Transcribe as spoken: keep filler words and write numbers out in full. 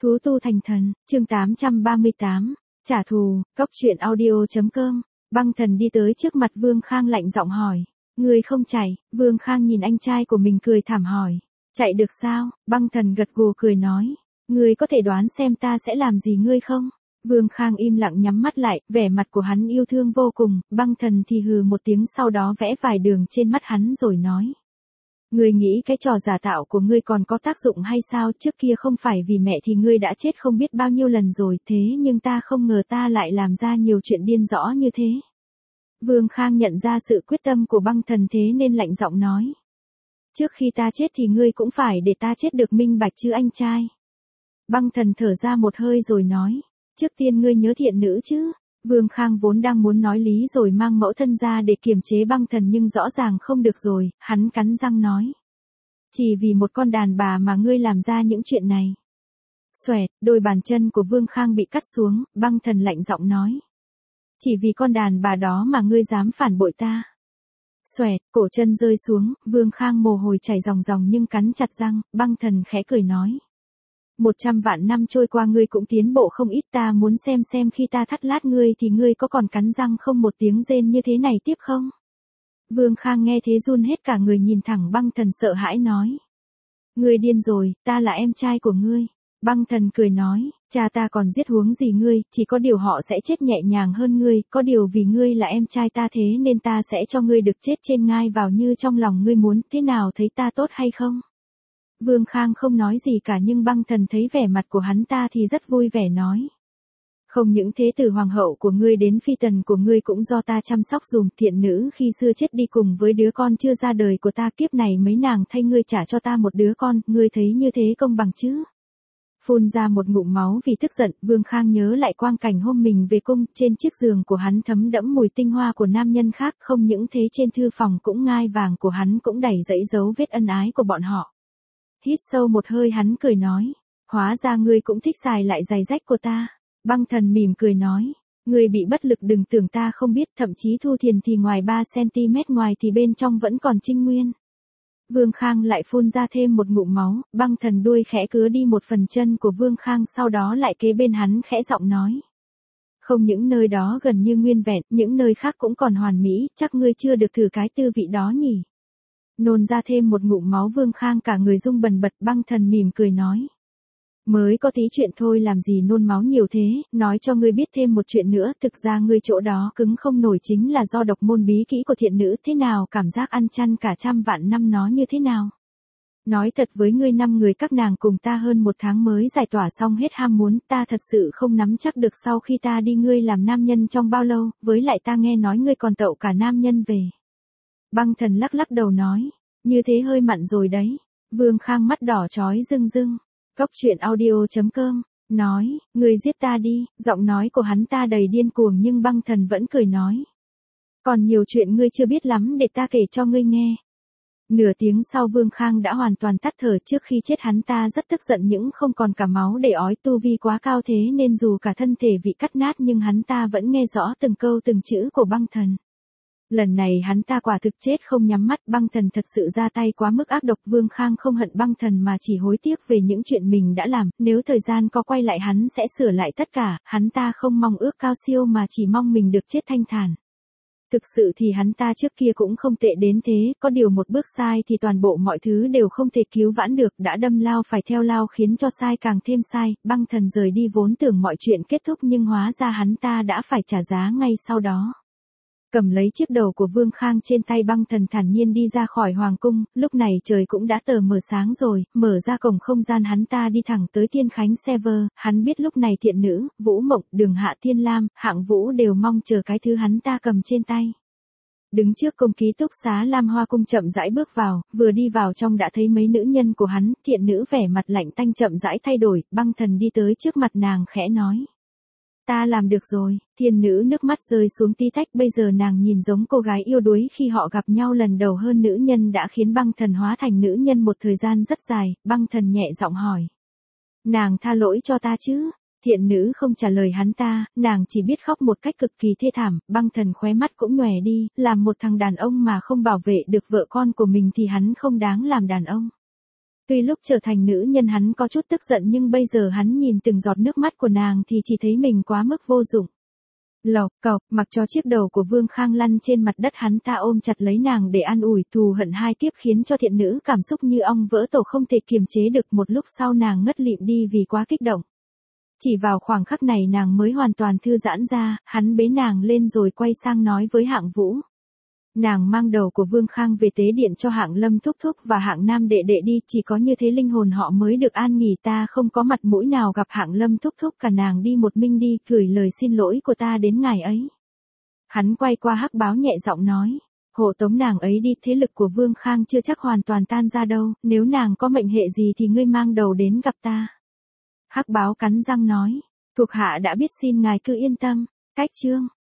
Thú tu thành thần, chương tám trăm ba mươi tám, trả thù, cốc truyện audio.com, băng thần đi tới trước mặt Vương Khang lạnh giọng hỏi. Ngươi không chạy, Vương Khang nhìn anh trai của mình cười thảm hỏi. Chạy được sao, băng thần gật gù cười nói. Ngươi có thể đoán xem ta sẽ làm gì ngươi không? Vương Khang im lặng nhắm mắt lại, vẻ mặt của hắn yêu thương vô cùng, băng thần thì hừ một tiếng sau đó vẽ vài đường trên mắt hắn rồi nói. Ngươi nghĩ cái trò giả tạo của ngươi còn có tác dụng hay sao, trước kia không phải vì mẹ thì ngươi đã chết không biết bao nhiêu lần rồi, thế nhưng ta không ngờ ta lại làm ra nhiều chuyện điên rõ như thế. Vương Khang nhận ra sự quyết tâm của băng thần thế nên lạnh giọng nói. Trước khi ta chết thì ngươi cũng phải để ta chết được minh bạch chứ anh trai. Băng thần thở ra một hơi rồi nói, trước tiên ngươi nhớ thiện nữ chứ. Vương Khang vốn đang muốn nói lý rồi mang mẫu thân ra để kiềm chế băng thần nhưng rõ ràng không được rồi, hắn cắn răng nói. Chỉ vì một con đàn bà mà ngươi làm ra những chuyện này. Xoẹt, đôi bàn chân của Vương Khang bị cắt xuống, băng thần lạnh giọng nói. Chỉ vì con đàn bà đó mà ngươi dám phản bội ta. Xoẹt, cổ chân rơi xuống, Vương Khang mồ hôi chảy ròng ròng nhưng cắn chặt răng, băng thần khẽ cười nói. Một trăm vạn năm trôi qua ngươi cũng tiến bộ không ít, ta muốn xem xem khi ta thắt lát ngươi thì ngươi có còn cắn răng không một tiếng rên như thế này tiếp không? Vương Khang nghe thế run hết cả người nhìn thẳng băng thần sợ hãi nói. Ngươi điên rồi, ta là em trai của ngươi. Băng thần cười nói, cha ta còn giết huống gì ngươi, chỉ có điều họ sẽ chết nhẹ nhàng hơn ngươi, có điều vì ngươi là em trai ta thế nên ta sẽ cho ngươi được chết trên ngai vào như trong lòng ngươi muốn, thế nào thấy ta tốt hay không? Vương Khang không nói gì cả nhưng băng thần thấy vẻ mặt của hắn ta thì rất vui vẻ nói. Không những thế từ hoàng hậu của ngươi đến phi tần của ngươi cũng do ta chăm sóc dùm, thiện nữ khi xưa chết đi cùng với đứa con chưa ra đời của ta, kiếp này mấy nàng thay ngươi trả cho ta một đứa con, ngươi thấy như thế công bằng chứ? Phun ra một ngụm máu vì tức giận, Vương Khang nhớ lại quang cảnh hôm mình về cung, trên chiếc giường của hắn thấm đẫm mùi tinh hoa của nam nhân khác, không những thế trên thư phòng cũng ngai vàng của hắn cũng đầy dẫy dấu vết ân ái của bọn họ. Hít sâu một hơi hắn cười nói, hóa ra ngươi cũng thích xài lại giày rách của ta. Băng thần mỉm cười nói, ngươi bị bất lực đừng tưởng ta không biết, thậm chí Thu Thiền thì ngoài ba xăng-ti-mét ngoài thì bên trong vẫn còn trinh nguyên. Vương Khang lại phun ra thêm một ngụm máu, băng thần đuôi khẽ cứa đi một phần chân của Vương Khang sau đó lại kế bên hắn khẽ giọng nói. Không những nơi đó gần như nguyên vẹn, những nơi khác cũng còn hoàn mỹ, chắc ngươi chưa được thử cái tư vị đó nhỉ. Nôn ra thêm một ngụm máu Vương Khang cả người rung bần bật, băng thần mỉm cười nói. Mới có tí chuyện thôi làm gì nôn máu nhiều thế, nói cho ngươi biết thêm một chuyện nữa, thực ra ngươi chỗ đó cứng không nổi chính là do độc môn bí kỹ của thiện nữ, thế nào cảm giác ăn chăn cả trăm vạn năm nó như thế nào? Nói thật với ngươi, năm người các nàng cùng ta hơn một tháng mới giải tỏa xong hết ham muốn, ta thật sự không nắm chắc được sau khi ta đi ngươi làm nam nhân trong bao lâu, với lại ta nghe nói ngươi còn tậu cả nam nhân về. Băng thần lắc lắc đầu nói, như thế hơi mặn rồi đấy. Vương Khang mắt đỏ chói rưng rưng. Cốc truyện audio.com, nói, người giết ta đi, giọng nói của hắn ta đầy điên cuồng nhưng băng thần vẫn cười nói. Còn nhiều chuyện ngươi chưa biết lắm để ta kể cho ngươi nghe. Nửa tiếng sau Vương Khang đã hoàn toàn tắt thở, trước khi chết hắn ta rất tức giận những không còn cả máu để ói, tu vi quá cao thế nên dù cả thân thể bị cắt nát nhưng hắn ta vẫn nghe rõ từng câu từng chữ của băng thần. Lần này hắn ta quả thực chết không nhắm mắt, băng thần thật sự ra tay quá mức ác độc. Vương Khang không hận băng thần mà chỉ hối tiếc về những chuyện mình đã làm, nếu thời gian có quay lại hắn sẽ sửa lại tất cả, hắn ta không mong ước cao siêu mà chỉ mong mình được chết thanh thản. Thực sự thì hắn ta trước kia cũng không tệ đến thế, có điều một bước sai thì toàn bộ mọi thứ đều không thể cứu vãn được, đã đâm lao phải theo lao khiến cho sai càng thêm sai, băng thần rời đi vốn tưởng mọi chuyện kết thúc nhưng hóa ra hắn ta đã phải trả giá ngay sau đó. Cầm lấy chiếc đầu của Vương Khang trên tay, băng thần thản nhiên đi ra khỏi hoàng cung, lúc này trời cũng đã tờ mờ sáng rồi, mở ra cổng không gian hắn ta đi thẳng tới Thiên Khánh Server, hắn biết lúc này thiện nữ, Vũ Mộng, Đường Hạ Thiên Lam, Hạng Vũ đều mong chờ cái thứ hắn ta cầm trên tay. Đứng trước công ký túc xá Lam Hoa Cung chậm rãi bước vào, vừa đi vào trong đã thấy mấy nữ nhân của hắn, thiện nữ vẻ mặt lạnh tanh chậm rãi thay đổi, băng thần đi tới trước mặt nàng khẽ nói. Ta làm được rồi, thiên nữ nước mắt rơi xuống tí tách, bây giờ nàng nhìn giống cô gái yêu đuối khi họ gặp nhau lần đầu hơn. Nữ nhân đã khiến băng thần hóa thành nữ nhân một thời gian rất dài, băng thần nhẹ giọng hỏi. Nàng tha lỗi cho ta chứ? Thiện nữ không trả lời hắn ta, nàng chỉ biết khóc một cách cực kỳ thê thảm, băng thần khóe mắt cũng nhòe đi, làm một thằng đàn ông mà không bảo vệ được vợ con của mình thì hắn không đáng làm đàn ông. Tuy lúc trở thành nữ nhân hắn có chút tức giận nhưng bây giờ hắn nhìn từng giọt nước mắt của nàng thì chỉ thấy mình quá mức vô dụng. Lộc cộc, mặc cho chiếc đầu của Vương Khang lăn trên mặt đất, hắn ta ôm chặt lấy nàng để an ủi. Thù hận hai kiếp khiến cho thiện nữ cảm xúc như ong vỡ tổ, không thể kiềm chế được. Một lúc sau nàng ngất lịm đi vì quá kích động. Chỉ vào khoảng khắc này nàng mới hoàn toàn thư giãn ra, hắn bế nàng lên rồi quay sang nói với Hạng Vũ. Nàng mang đầu của Vương Khang về tế điện cho Hạng Lâm thúc thúc và Hạng Nam đệ đệ đi, chỉ có như thế linh hồn họ mới được an nghỉ. Ta không có mặt mũi nào gặp Hạng Lâm thúc thúc cả, nàng đi một mình đi, gửi lời xin lỗi của ta đến ngài ấy. Hắn quay qua Hắc Báo nhẹ giọng nói, hộ tống nàng ấy đi, thế lực của Vương Khang chưa chắc hoàn toàn tan ra đâu, nếu nàng có mệnh hệ gì thì ngươi mang đầu đến gặp ta. Hắc Báo cắn răng nói, thuộc hạ đã biết, xin ngài cứ yên tâm. Cách chương